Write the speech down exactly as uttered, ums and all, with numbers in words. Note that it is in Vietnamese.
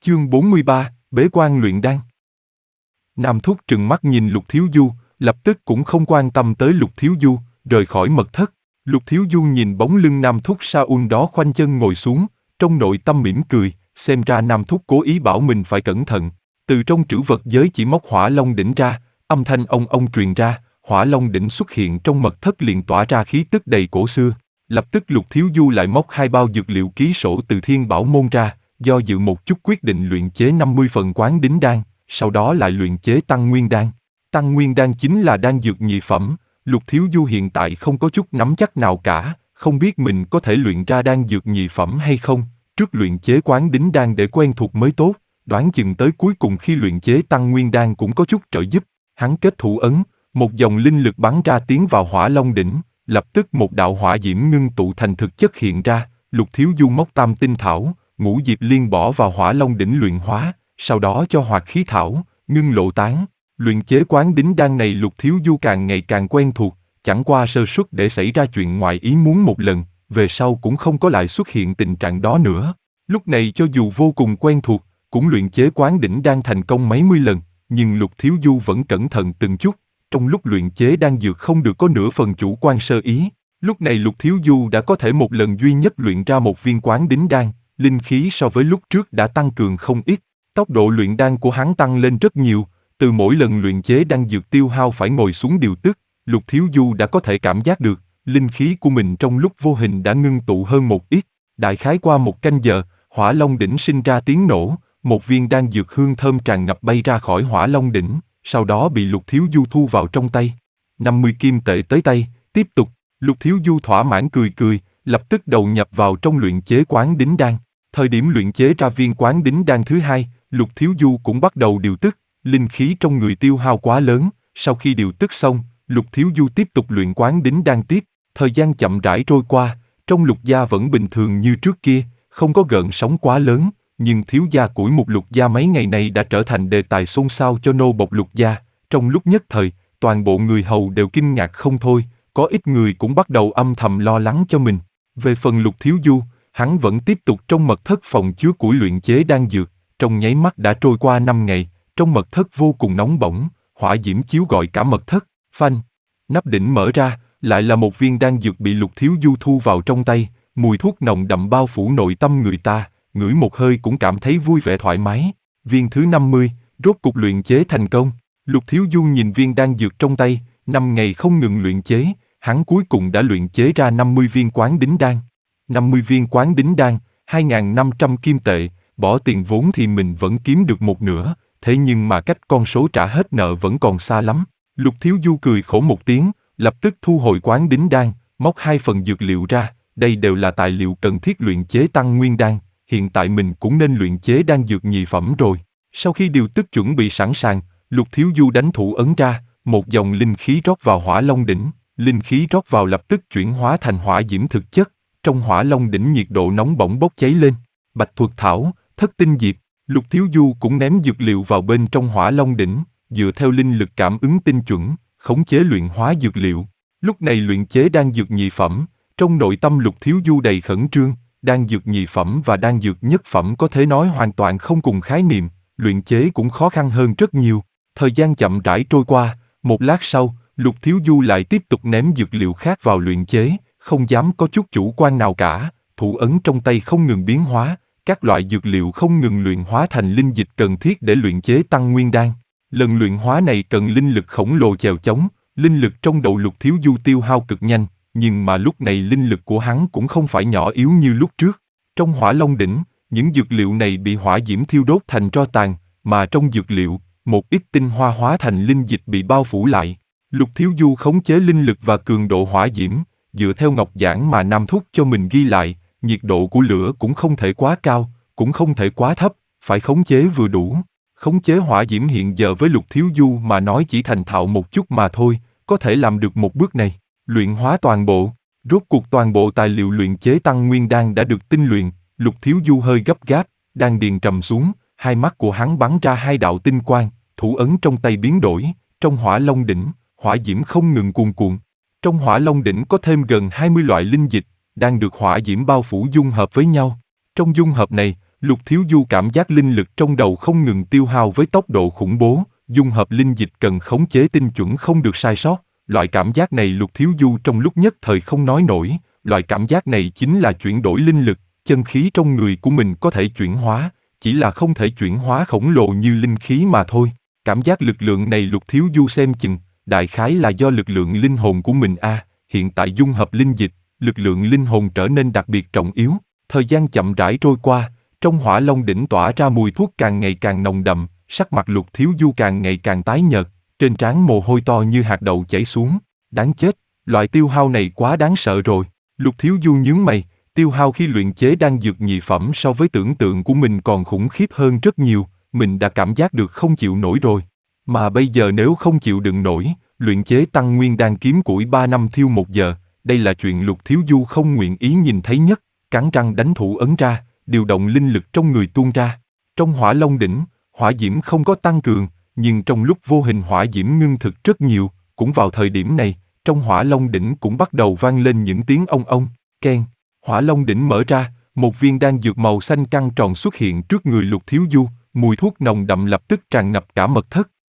Chương bốn mươi ba, Bế quan luyện đan. Nam Thúc trừng mắt nhìn Lục Thiếu Du, lập tức cũng không quan tâm tới Lục Thiếu Du, rời khỏi mật thất. Lục Thiếu Du nhìn bóng lưng Nam Thúc Saul đó khoanh chân ngồi xuống, trong nội tâm mỉm cười, xem ra Nam Thúc cố ý bảo mình phải cẩn thận. Từ trong trữ vật giới chỉ móc Hỏa Long đỉnh ra, âm thanh ông ông truyền ra, Hỏa Long đỉnh xuất hiện trong mật thất liền tỏa ra khí tức đầy cổ xưa. Lập tức Lục Thiếu Du lại móc hai bao dược liệu ký sổ từ Thiên Bảo Môn ra, do dự một chút quyết định luyện chế năm mươi phần Quán Đính Đan, sau đó lại luyện chế Tăng Nguyên Đan. Tăng Nguyên Đan chính là đan dược nhị phẩm, Lục Thiếu Du hiện tại không có chút nắm chắc nào cả, không biết mình có thể luyện ra đan dược nhị phẩm hay không, trước luyện chế Quán Đính Đan để quen thuộc mới tốt, đoán chừng tới cuối cùng khi luyện chế Tăng Nguyên Đan cũng có chút trợ giúp. Hắn kết thủ ấn, một dòng linh lực bắn ra tiến vào Hỏa Long đỉnh, lập tức một đạo hỏa diễm ngưng tụ thành thực chất hiện ra, Lục Thiếu Du móc Tam Tinh Thảo, Ngũ Diệp Liên bỏ vào Hỏa Long đỉnh luyện hóa, sau đó cho Hoạt Khí Thảo, ngưng lộ tán. Luyện chế Quán Đính Đan này Lục Thiếu Du càng ngày càng quen thuộc, chẳng qua sơ suất để xảy ra chuyện ngoài ý muốn một lần, về sau cũng không có lại xuất hiện tình trạng đó nữa. Lúc này cho dù vô cùng quen thuộc, cũng luyện chế Quán Đỉnh Đan thành công mấy mươi lần, nhưng Lục Thiếu Du vẫn cẩn thận từng chút, trong lúc luyện chế đan dược không được có nửa phần chủ quan sơ ý. Lúc này Lục Thiếu Du đã có thể một lần duy nhất luyện ra một viên Quán Đính Đan, linh khí so với lúc trước đã tăng cường không ít, tốc độ luyện đan của hắn tăng lên rất nhiều, từ mỗi lần luyện chế đan dược tiêu hao phải ngồi xuống điều tức, Lục Thiếu Du đã có thể cảm giác được, linh khí của mình trong lúc vô hình đã ngưng tụ hơn một ít. Đại khái qua một canh giờ, Hỏa Long đỉnh sinh ra tiếng nổ, một viên đan dược hương thơm tràn ngập bay ra khỏi Hỏa Long đỉnh, sau đó bị Lục Thiếu Du thu vào trong tay. năm mươi kim tệ tới tay, tiếp tục, Lục Thiếu Du thỏa mãn cười cười, lập tức đầu nhập vào trong luyện chế Quán Đính Đan. Thời điểm luyện chế ra viên Quán Đính Đan thứ hai, Lục Thiếu Du cũng bắt đầu điều tức, linh khí trong người tiêu hao quá lớn, sau khi điều tức xong, Lục Thiếu Du tiếp tục luyện Quán Đính Đan tiếp, thời gian chậm rãi trôi qua, trong Lục gia vẫn bình thường như trước kia, không có gợn sóng quá lớn, nhưng thiếu gia củi một Lục gia mấy ngày này đã trở thành đề tài xôn xao cho nô bộc Lục gia, trong lúc nhất thời, toàn bộ người hầu đều kinh ngạc không thôi, có ít người cũng bắt đầu âm thầm lo lắng cho mình. Về phần Lục Thiếu Du, hắn vẫn tiếp tục trong mật thất phòng chứa củi luyện chế đan dược, trong nháy mắt đã trôi qua năm ngày, trong mật thất vô cùng nóng bỏng, hỏa diễm chiếu rọi cả mật thất, phanh, nắp đỉnh mở ra, lại là một viên đan dược bị Lục Thiếu Du thu vào trong tay, mùi thuốc nồng đậm bao phủ nội tâm người ta, ngửi một hơi cũng cảm thấy vui vẻ thoải mái. Viên thứ năm mươi, rốt cục luyện chế thành công. Lục Thiếu Du nhìn viên đan dược trong tay, năm ngày không ngừng luyện chế, hắn cuối cùng đã luyện chế ra năm mươi viên Quán Đính Đan. năm mươi viên Quán Đính Đan, hai nghìn năm trăm kim tệ, bỏ tiền vốn thì mình vẫn kiếm được một nửa, thế nhưng mà cách con số trả hết nợ vẫn còn xa lắm. Lục Thiếu Du cười khổ một tiếng, lập tức thu hồi Quán Đính Đan, móc hai phần dược liệu ra, đây đều là tài liệu cần thiết luyện chế Tăng Nguyên Đan, hiện tại mình cũng nên luyện chế đan dược nhị phẩm rồi. Sau khi điều tức chuẩn bị sẵn sàng, Lục Thiếu Du đánh thủ ấn ra, một dòng linh khí rót vào Hỏa Long đỉnh, linh khí rót vào lập tức chuyển hóa thành hỏa diễm thực chất, trong Hỏa Long đỉnh nhiệt độ nóng bỏng bốc cháy lên. Bạch Thuật Thảo, Thất Tinh Diệp, Lục Thiếu Du cũng ném dược liệu vào bên trong Hỏa Long đỉnh, dựa theo linh lực cảm ứng tinh chuẩn, khống chế luyện hóa dược liệu. Lúc này luyện chế đan dược nhị phẩm, trong nội tâm Lục Thiếu Du đầy khẩn trương, đan dược nhị phẩm và đan dược nhất phẩm có thể nói hoàn toàn không cùng khái niệm, luyện chế cũng khó khăn hơn rất nhiều. Thời gian chậm rãi trôi qua, một lát sau, Lục Thiếu Du lại tiếp tục ném dược liệu khác vào luyện chế, không dám có chút chủ quan nào cả, thủ ấn trong tay không ngừng biến hóa, các loại dược liệu không ngừng luyện hóa thành linh dịch cần thiết để luyện chế Tăng Nguyên Đan. Lần luyện hóa này cần linh lực khổng lồ chèo chống, linh lực trong đầu Lục Thiếu Du tiêu hao cực nhanh, nhưng mà lúc này linh lực của hắn cũng không phải nhỏ yếu như lúc trước. Trong Hỏa Long đỉnh, những dược liệu này bị hỏa diễm thiêu đốt thành tro tàn, mà trong dược liệu, một ít tinh hoa hóa thành linh dịch bị bao phủ lại. Lục Thiếu Du khống chế linh lực và cường độ hỏa diễm, dựa theo ngọc giản mà Nam Thúc cho mình ghi lại, nhiệt độ của lửa cũng không thể quá cao, cũng không thể quá thấp, phải khống chế vừa đủ. Khống chế hỏa diễm hiện giờ với Lục Thiếu Du mà nói chỉ thành thạo một chút mà thôi, có thể làm được một bước này. Luyện hóa toàn bộ, rốt cuộc toàn bộ tài liệu luyện chế Tăng Nguyên Đan đã được tinh luyện, Lục Thiếu Du hơi gấp gáp, đan điền trầm xuống, hai mắt của hắn bắn ra hai đạo tinh quang, thủ ấn trong tay biến đổi, trong Hỏa Long đỉnh, hỏa diễm không ngừng cuồn cuộn. Trong Hỏa Long đỉnh có thêm gần hai mươi loại linh dịch, đang được hỏa diễm bao phủ dung hợp với nhau. Trong dung hợp này, Lục Thiếu Du cảm giác linh lực trong đầu không ngừng tiêu hao với tốc độ khủng bố, dung hợp linh dịch cần khống chế tinh chuẩn không được sai sót. Loại cảm giác này Lục Thiếu Du trong lúc nhất thời không nói nổi, loại cảm giác này chính là chuyển đổi linh lực, chân khí trong người của mình có thể chuyển hóa, chỉ là không thể chuyển hóa khổng lồ như linh khí mà thôi. Cảm giác lực lượng này Lục Thiếu Du xem chừng, đại khái là do lực lượng linh hồn của mình a, à, hiện tại dung hợp linh dịch, lực lượng linh hồn trở nên đặc biệt trọng yếu. Thời gian chậm rãi trôi qua, trong Hỏa Long đỉnh tỏa ra mùi thuốc càng ngày càng nồng đậm, sắc mặt Lục Thiếu Du càng ngày càng tái nhợt, trên trán mồ hôi to như hạt đậu chảy xuống. Đáng chết, loại tiêu hao này quá đáng sợ rồi. Lục Thiếu Du nhướng mày, tiêu hao khi luyện chế đan dược nhị phẩm so với tưởng tượng của mình còn khủng khiếp hơn rất nhiều, mình đã cảm giác được không chịu nổi rồi. Mà bây giờ nếu không chịu đựng nổi, luyện chế tăng nguyên đan kiếm củi ba năm thiêu một giờ, đây là chuyện Lục Thiếu Du không nguyện ý nhìn thấy nhất, cắn răng đánh thủ ấn ra, điều động linh lực trong người tuôn ra. Trong Hỏa Long đỉnh, hỏa diễm không có tăng cường, nhưng trong lúc vô hình hỏa diễm ngưng thực rất nhiều, cũng vào thời điểm này, trong Hỏa Long đỉnh cũng bắt đầu vang lên những tiếng ong ong, keng. Hỏa Long đỉnh mở ra, một viên đan dược màu xanh căng tròn xuất hiện trước người Lục Thiếu Du, mùi thuốc nồng đậm lập tức tràn ngập cả mật thất.